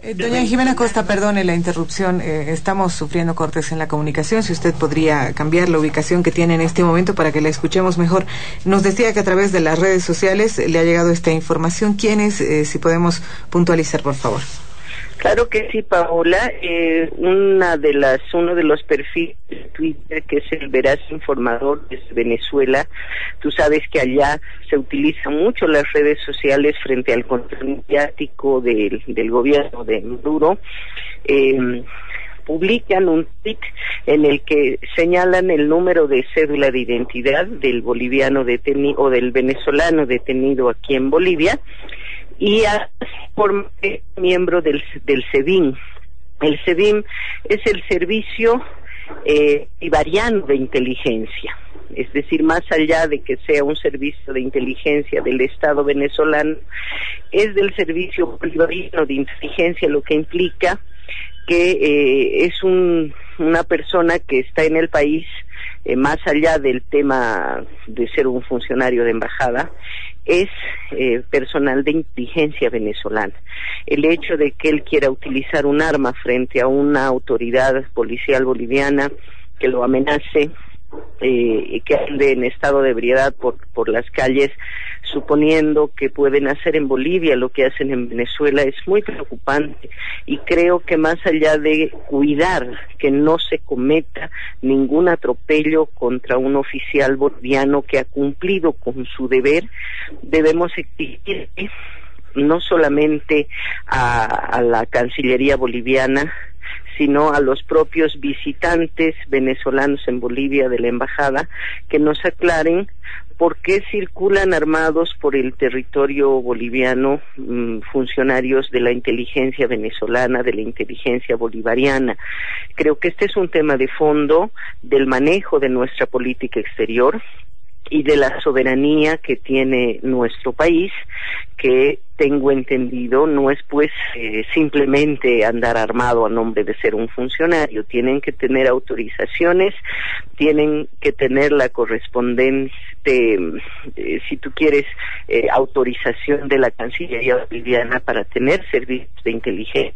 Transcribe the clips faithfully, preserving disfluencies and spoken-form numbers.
Eh, doña Jimena Costa, perdone la interrupción, eh, estamos sufriendo cortes en la comunicación. Si usted podría cambiar la ubicación que tiene en este momento para que la escuchemos mejor. Nos decía que a través de las redes sociales le ha llegado esta información. ¿Quién es? Eh, si podemos puntualizar, por favor. Claro que sí, Paola. Eh, una de las, uno de los perfiles de Twitter, que es el Veraz Informador desde Venezuela. Tú sabes que allá se utilizan mucho las redes sociales frente al control mediático del, del gobierno de Maduro. Eh, publican un tweet en el que señalan el número de cédula de identidad del boliviano detenido o del venezolano detenido aquí en Bolivia, y a por miembro del, del SEBIN. El SEBIN es el Servicio eh, Bolivariano de Inteligencia, es decir, más allá de que sea un servicio de inteligencia del Estado venezolano, es del Servicio Bolivariano de Inteligencia, lo que implica que eh, es un, una persona que está en el país, eh, más allá del tema de ser un funcionario de embajada, es eh, personal de inteligencia venezolana. El hecho de que él quiera utilizar un arma frente a una autoridad policial boliviana que lo amenace, eh, que ande en estado de ebriedad por, por las calles, suponiendo que pueden hacer en Bolivia lo que hacen en Venezuela, es muy preocupante, y creo que más allá de cuidar que no se cometa ningún atropello contra un oficial boliviano que ha cumplido con su deber, debemos exigir no solamente a, a la Cancillería boliviana, sino a los propios visitantes venezolanos en Bolivia de la embajada, que nos aclaren por qué circulan armados por el territorio boliviano mmm, funcionarios de la inteligencia venezolana, de la inteligencia bolivariana. Creo que este es un tema de fondo del manejo de nuestra política exterior y de la soberanía que tiene nuestro país, que tengo entendido no es pues eh, simplemente andar armado a nombre de ser un funcionario. Tienen que tener autorizaciones, tienen que tener la correspondiente, eh, si tú quieres, eh, autorización de la Cancillería boliviana para tener servicios de inteligencia.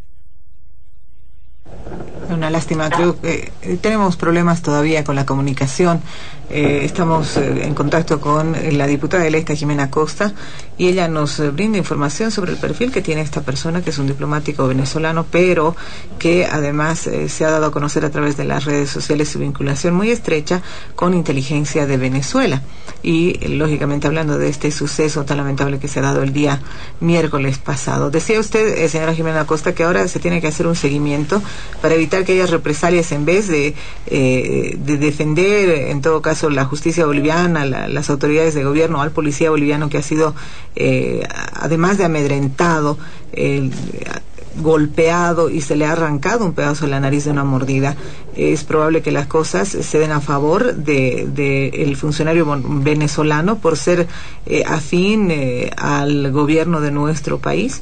Una lástima, creo que eh, tenemos problemas todavía con la comunicación. Eh, estamos eh, en contacto con la diputada electa Jimena Costa y ella nos eh, brinda información sobre el perfil que tiene esta persona, que es un diplomático venezolano, pero que además eh, se ha dado a conocer a través de las redes sociales su vinculación muy estrecha con inteligencia de Venezuela. Y eh, lógicamente hablando de este suceso tan lamentable que se ha dado el día miércoles pasado. Decía usted, eh, señora Jimena Costa, que ahora se tiene que hacer un seguimiento para evitar que haya represalias, en vez de, eh, de defender en todo caso la justicia boliviana, la, las autoridades de gobierno, al policía boliviano que ha sido eh, además de amedrentado, eh, golpeado y se le ha arrancado un pedazo de la nariz de una mordida. Es probable que las cosas se den a favor de, de el funcionario venezolano por ser eh, afín eh, al gobierno de nuestro país.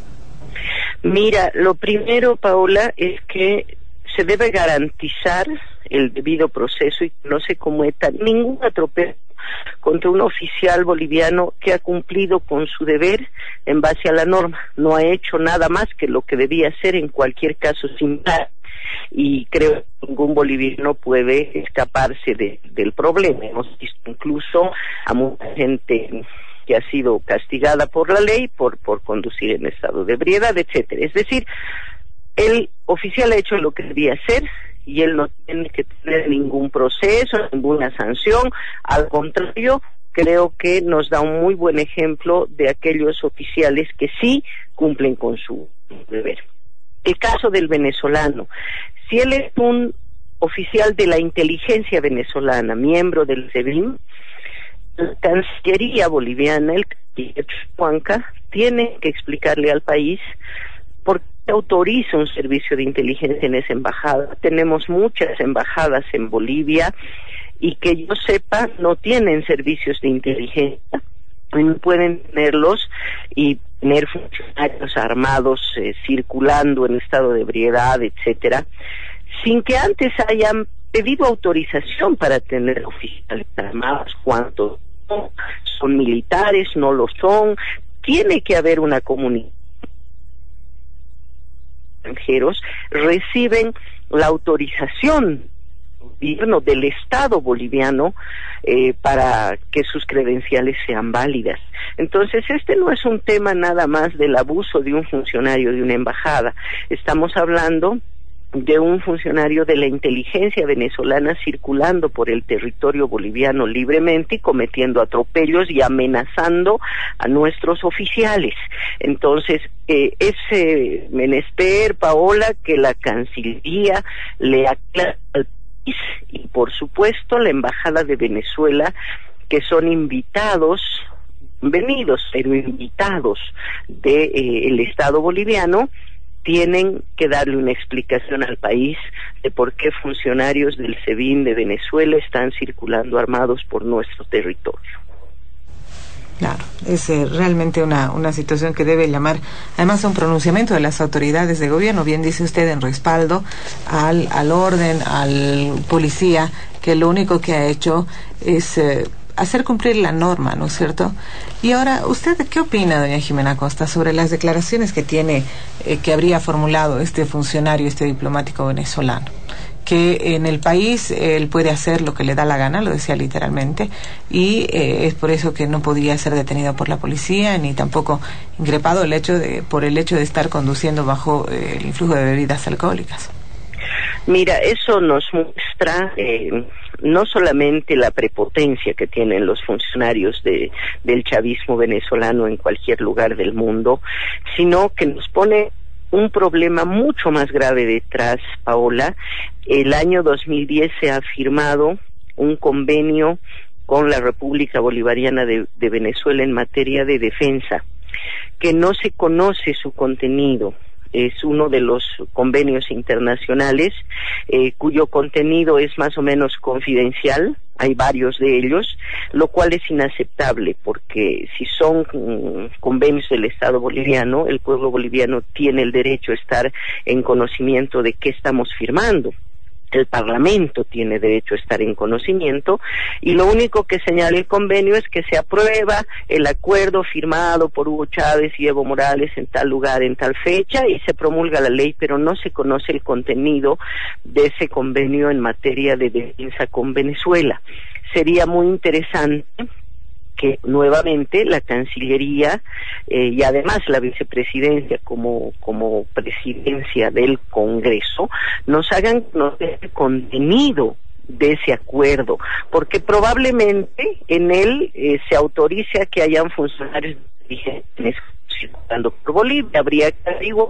Mira, lo primero, Paola, es que se debe garantizar el debido proceso y que no se cometa ningún atropello contra un oficial boliviano que ha cumplido con su deber en base a la norma. No ha hecho nada más que lo que debía hacer en cualquier caso similar, y creo que ningún boliviano puede escaparse de, del problema. Hemos visto incluso a mucha gente que ha sido castigada por la ley por, por conducir en estado de ebriedad, etcétera. Es decir, el oficial ha hecho lo que debía hacer y él no tiene que tener ningún proceso, ninguna sanción. Al contrario, creo que nos da un muy buen ejemplo de aquellos oficiales que sí cumplen con su deber. El caso del venezolano, si él es un oficial de la inteligencia venezolana, miembro del SEBIN, la Cancillería boliviana, el canciller Huanca, tiene que explicarle al país por qué autoriza un servicio de inteligencia en esa embajada. Tenemos muchas embajadas en Bolivia y que yo sepa no tienen servicios de inteligencia, no pueden tenerlos y tener funcionarios armados eh, circulando en estado de ebriedad, etcétera, sin que antes hayan pedido autorización para tener oficiales armados. ¿Cuántos son militares? No lo son. Tiene que haber una comunicación extranjeros reciben la autorización gobierno del Estado boliviano eh, para que sus credenciales sean válidas. Entonces, este no es un tema nada más del abuso de un funcionario de una embajada. Estamos hablando de un funcionario de la inteligencia venezolana circulando por el territorio boliviano libremente y cometiendo atropellos y amenazando a nuestros oficiales. Entonces, eh, es eh, menester, Paola, que la Cancillería le aclare al país y, por supuesto, la Embajada de Venezuela, que son invitados, venidos, pero invitados del de, eh, Estado boliviano, tienen que darle una explicación al país de por qué funcionarios del SEBIN de Venezuela están circulando armados por nuestro territorio. Claro, es eh, realmente una, una situación que debe llamar, además, a un pronunciamiento de las autoridades de gobierno, bien dice usted, en respaldo al, al orden, al policía, que lo único que ha hecho es Eh, hacer cumplir la norma, ¿no es cierto? Y ahora, ¿usted qué opina, doña Jimena Acosta, sobre las declaraciones que tiene, eh, que habría formulado este funcionario, este diplomático venezolano? Que en el país eh, él puede hacer lo que le da la gana, lo decía literalmente, y eh, es por eso que no podía ser detenido por la policía, ni tampoco increpado el hecho de, por el hecho de estar conduciendo bajo eh, el influjo de bebidas alcohólicas. Mira, eso nos muestra eh, no solamente la prepotencia que tienen los funcionarios de, del chavismo venezolano en cualquier lugar del mundo, sino que nos pone un problema mucho más grave detrás, Paola. El año dos mil diez se ha firmado un convenio con la República Bolivariana de, de Venezuela en materia de defensa, que no se conoce su contenido. Es uno de los convenios internacionales eh, cuyo contenido es más o menos confidencial. Hay varios de ellos, lo cual es inaceptable, porque si son um, convenios del Estado boliviano, el pueblo boliviano tiene el derecho a estar en conocimiento de qué estamos firmando. El Parlamento tiene derecho a estar en conocimiento, y lo único que señala el convenio es que se aprueba el acuerdo firmado por Hugo Chávez y Evo Morales en tal lugar, en tal fecha, y se promulga la ley, pero no se conoce el contenido de ese convenio en materia de defensa con Venezuela. Sería muy interesante que nuevamente la Cancillería eh, y además la Vicepresidencia como como presidencia del Congreso nos hagan conocer el contenido de ese acuerdo, porque probablemente en él eh, se autorice a que hayan funcionarios vigentes circulando por Bolivia. Habría que averiguar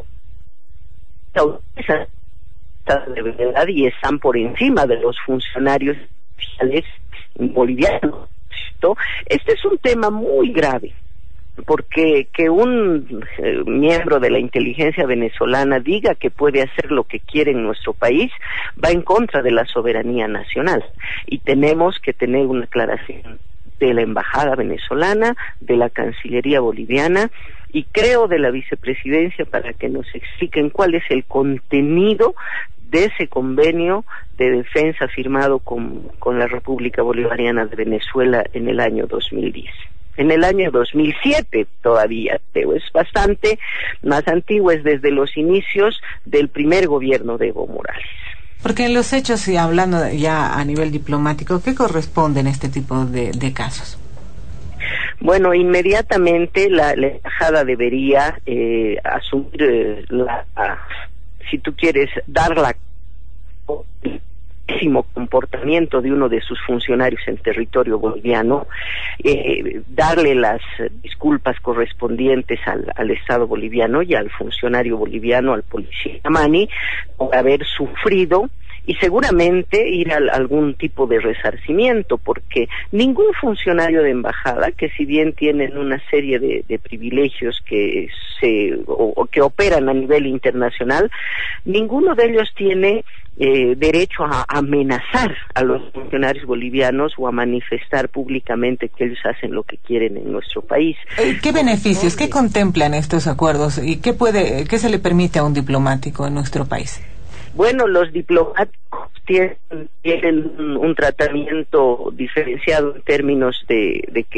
de verdad y están por encima de los funcionarios oficiales bolivianos. Este es un tema muy grave, porque que un eh, miembro de la inteligencia venezolana diga que puede hacer lo que quiere en nuestro país va en contra de la soberanía nacional, y tenemos que tener una aclaración de la embajada venezolana, de la Cancillería boliviana y creo de la vicepresidencia para que nos expliquen cuál es el contenido de ese convenio de defensa firmado con, con la República Bolivariana de Venezuela en el año dos mil diez. En el año dos mil siete todavía, pero es bastante más antiguo, es desde los inicios del primer gobierno de Evo Morales. Porque en los hechos, y hablando ya a nivel diplomático, ¿qué corresponde en este tipo de, de casos? Bueno, inmediatamente la, la embajada debería eh, asumir eh, la... si tú quieres dar la pésimo comportamiento de uno de sus funcionarios en territorio boliviano, eh, darle las disculpas correspondientes al, al Estado boliviano y al funcionario boliviano, al policía Mani, por haber sufrido, y seguramente ir a algún tipo de resarcimiento, porque ningún funcionario de embajada, que si bien tienen una serie de, de privilegios que se o, o que operan a nivel internacional, ninguno de ellos tiene eh, derecho a amenazar a los funcionarios bolivianos o a manifestar públicamente que ellos hacen lo que quieren en nuestro país. ¿Qué beneficios, qué contemplan estos acuerdos y qué puede, qué se le permite a un diplomático en nuestro país? Bueno, los diplomáticos tienen, tienen un, un tratamiento diferenciado en términos de, de que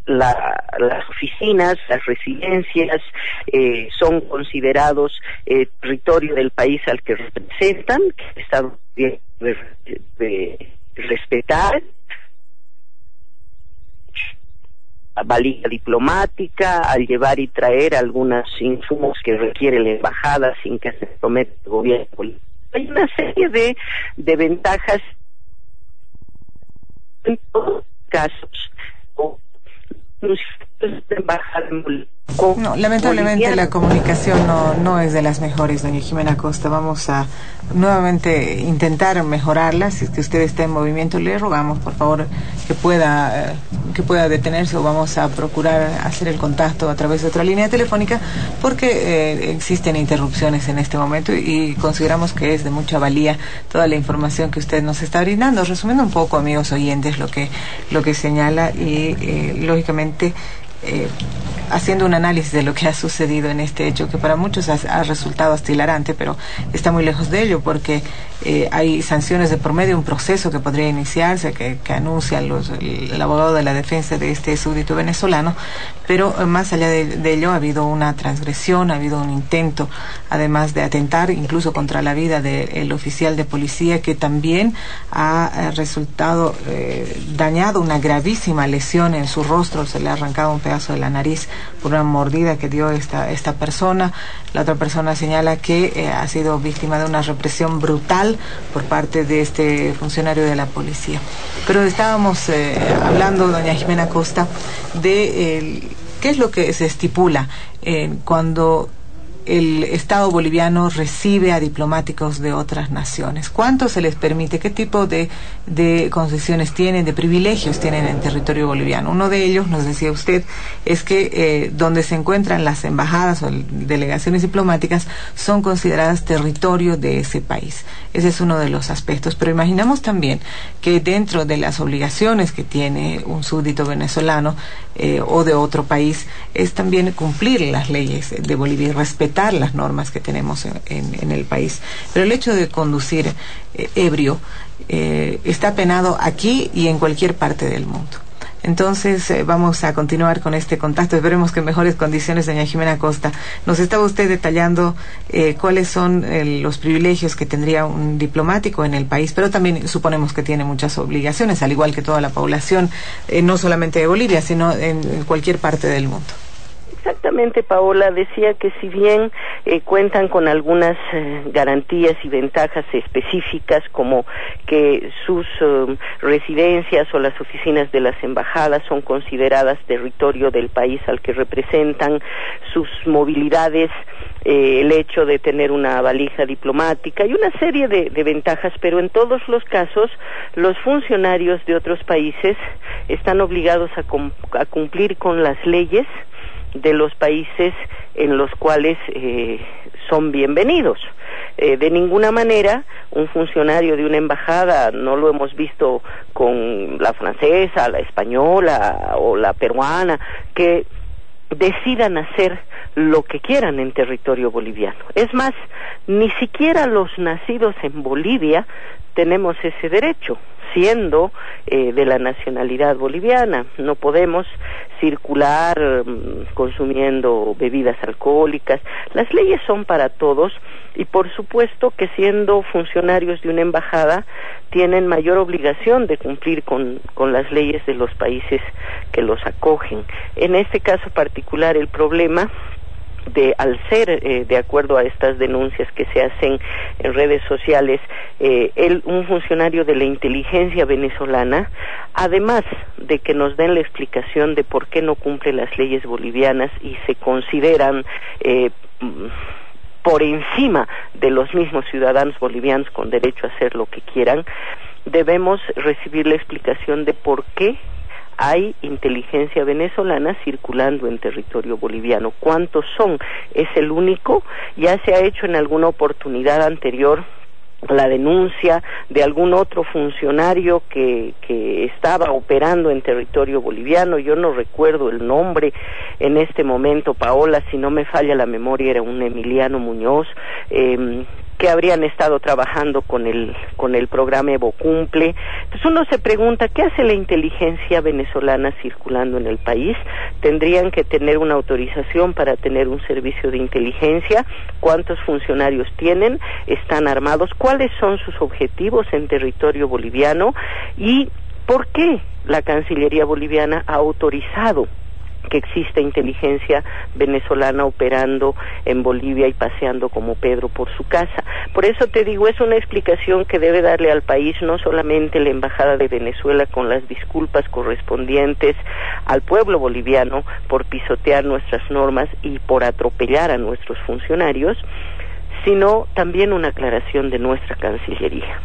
La, las oficinas, las residencias eh, son considerados eh, territorio del país al que representan, que el Estado debe de, de respetar. Valija diplomática, al llevar y traer algunos insumos que requiere la embajada sin que se prometa el gobierno político. Hay una serie de, de ventajas en todos los casos. No, lamentablemente la comunicación no, no es de las mejores, doña Jimena Costa. Vamos a nuevamente intentar mejorarla. Si es que usted está en movimiento, le rogamos por favor que pueda eh, que pueda detenerse, o vamos a procurar hacer el contacto a través de otra línea telefónica, porque eh, existen interrupciones en este momento y, y consideramos que es de mucha valía toda la información que usted nos está brindando. Resumiendo un poco, amigos oyentes, lo que lo que señala y eh, lógicamente Eh, haciendo un análisis de lo que ha sucedido en este hecho, que para muchos ha, ha resultado hasta hilarante, pero está muy lejos de ello, porque eh, hay sanciones de por medio, un proceso que podría iniciarse, que, que anuncian los, el, el abogado de la defensa de este súbdito venezolano, pero eh, más allá de, de ello ha habido una transgresión, ha habido un intento, además de atentar incluso contra la vida del oficial de policía, que también ha eh, resultado eh, dañado, una gravísima lesión en su rostro, se le ha arrancado un pedazo de la nariz por una mordida que dio esta esta persona. La otra persona señala que eh, ha sido víctima de una represión brutal por parte de este funcionario de la policía. Pero estábamos eh, hablando, doña Jimena Costa, de eh, qué es lo que se estipula eh, cuando el Estado boliviano recibe a diplomáticos de otras naciones. ¿Cuánto se les permite? ¿Qué tipo de, de concesiones tienen, de privilegios tienen en territorio boliviano? Uno de ellos, nos decía usted, es que eh, donde se encuentran las embajadas o delegaciones diplomáticas son consideradas territorio de ese país. Ese es uno de los aspectos. Pero imaginamos también que dentro de las obligaciones que tiene un súbdito venezolano eh, o de otro país, es también cumplir las leyes de Bolivia y respetar las normas que tenemos en, en, en el país. Pero el hecho de conducir eh, ebrio eh, está penado aquí y en cualquier parte del mundo. Entonces eh, vamos a continuar con este contacto. Esperemos que en mejores condiciones, doña Jimena Costa. Nos estaba usted detallando eh, cuáles son eh, los privilegios que tendría un diplomático en el país, pero también suponemos que tiene muchas obligaciones, al igual que toda la población, eh, no solamente de Bolivia, sino en, en cualquier parte del mundo. Exactamente, Paola. Decía que si bien eh, cuentan con algunas eh, garantías y ventajas específicas, como que sus eh, residencias o las oficinas de las embajadas son consideradas territorio del país al que representan, sus movilidades, eh, el hecho de tener una valija diplomática y una serie de, de ventajas, pero en todos los casos los funcionarios de otros países están obligados a, com- a cumplir con las leyes de los países en los cuales eh, son bienvenidos. Eh, de ninguna manera un funcionario de una embajada, no lo hemos visto con la francesa, la española o la peruana, que decidan hacer lo que quieran en territorio boliviano. Es más, ni siquiera los nacidos en Bolivia tenemos ese derecho, siendo eh, de la nacionalidad boliviana. No podemos circular um, consumiendo bebidas alcohólicas. Las leyes son para todos y por supuesto que siendo funcionarios de una embajada tienen mayor obligación de cumplir con, con las leyes de los países que los acogen. En este caso particular, el problema de al ser eh, de acuerdo a estas denuncias que se hacen en redes sociales, eh, él, un funcionario de la inteligencia venezolana, además de que nos den la explicación de por qué no cumple las leyes bolivianas y se consideran eh, por encima de los mismos ciudadanos bolivianos con derecho a hacer lo que quieran, debemos recibir la explicación de por qué hay inteligencia venezolana circulando en territorio boliviano. ¿Cuántos son? ¿Es el único? Ya se ha hecho en alguna oportunidad anterior la denuncia de algún otro funcionario que, que estaba operando en territorio boliviano. Yo no recuerdo el nombre en este momento, Paola, si no me falla la memoria, era un Emiliano Muñoz, eh, que habrían estado trabajando con el con el programa Evo Cumple. Entonces uno se pregunta, ¿qué hace la inteligencia venezolana circulando en el país? Tendrían que tener una autorización para tener un servicio de inteligencia. ¿Cuántos funcionarios tienen? ¿Están armados? ¿Cuáles son sus objetivos en territorio boliviano? ¿Y por qué la Cancillería boliviana ha autorizado que existe inteligencia venezolana operando en Bolivia y paseando como Pedro por su casa? Por eso te digo, es una explicación que debe darle al país no solamente la Embajada de Venezuela, con las disculpas correspondientes al pueblo boliviano por pisotear nuestras normas y por atropellar a nuestros funcionarios, sino también una aclaración de nuestra Cancillería.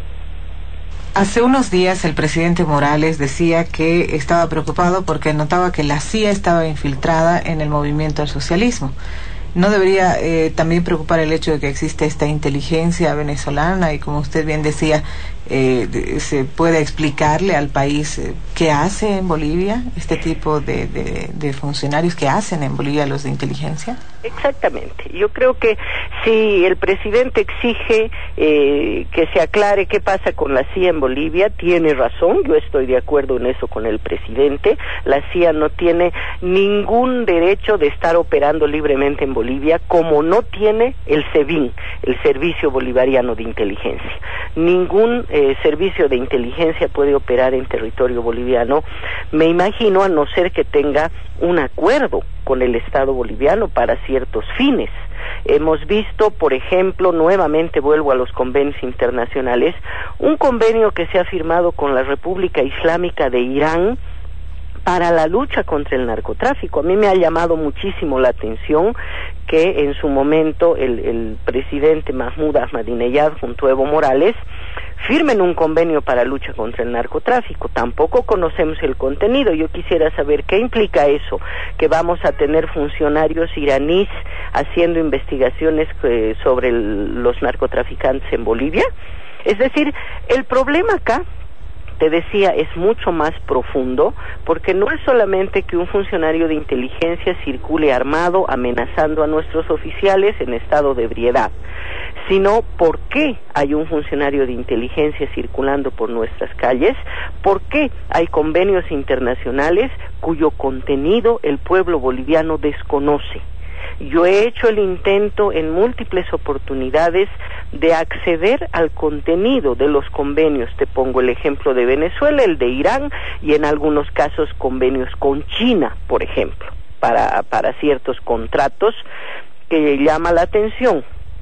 Hace unos días el presidente Morales decía que estaba preocupado porque notaba que la C I A estaba infiltrada en el movimiento al socialismo. ¿No debería eh, también preocupar el hecho de que existe esta inteligencia venezolana y, como usted bien decía, eh, de, se puede explicarle al país eh, qué hace en Bolivia este tipo de, de, de funcionarios, qué hacen en Bolivia los de inteligencia? Exactamente. Yo creo que si el presidente exige eh, que se aclare qué pasa con la C I A en Bolivia, tiene razón. Yo estoy de acuerdo en eso con el presidente. La C I A no tiene ningún derecho de estar operando libremente en Bolivia, como no tiene el SEBIN, el Servicio Bolivariano de Inteligencia. Ningún eh, servicio de inteligencia puede operar en territorio boliviano, me imagino, a no ser que tenga un acuerdo con el Estado boliviano para ciertos fines. Hemos visto, por ejemplo, nuevamente vuelvo a los convenios internacionales, un convenio que se ha firmado con la República Islámica de Irán para la lucha contra el narcotráfico. A mí me ha llamado muchísimo la atención que en su momento el, el presidente Mahmoud Ahmadinejad junto a Evo Morales firmen un convenio para lucha contra el narcotráfico. Tampoco conocemos el contenido. Yo quisiera saber qué implica eso, que vamos a tener funcionarios iraníes haciendo investigaciones eh, sobre el, los narcotraficantes en Bolivia. Es decir, el problema acá, te decía, es mucho más profundo, porque no es solamente que un funcionario de inteligencia circule armado amenazando a nuestros oficiales en estado de ebriedad, sino por qué hay un funcionario de inteligencia circulando por nuestras calles, por qué hay convenios internacionales cuyo contenido el pueblo boliviano desconoce. Yo he hecho el intento en múltiples oportunidades de acceder al contenido de los convenios. Te pongo el ejemplo de Venezuela, el de Irán y en algunos casos convenios con China, por ejemplo, para, para ciertos contratos que llama la atención.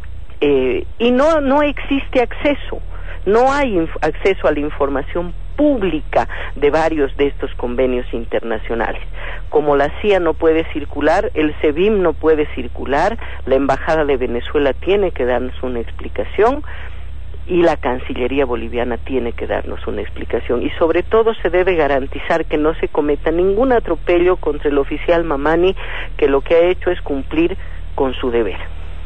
Eh, y no, no existe acceso, no hay inf- acceso a la información pública de varios de estos convenios internacionales. Como la C I A no puede circular, el SEBIN no puede circular, la Embajada de Venezuela tiene que darnos una explicación y la Cancillería boliviana tiene que darnos una explicación. Y sobre todo se debe garantizar que no se cometa ningún atropello contra el oficial Mamani, que lo que ha hecho es cumplir con su deber.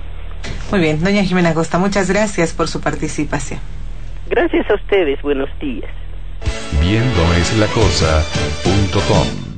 Muy bien, doña Jimena Costa, muchas gracias por su participación. Gracias a ustedes, buenos días. Viendo es la cosa punto com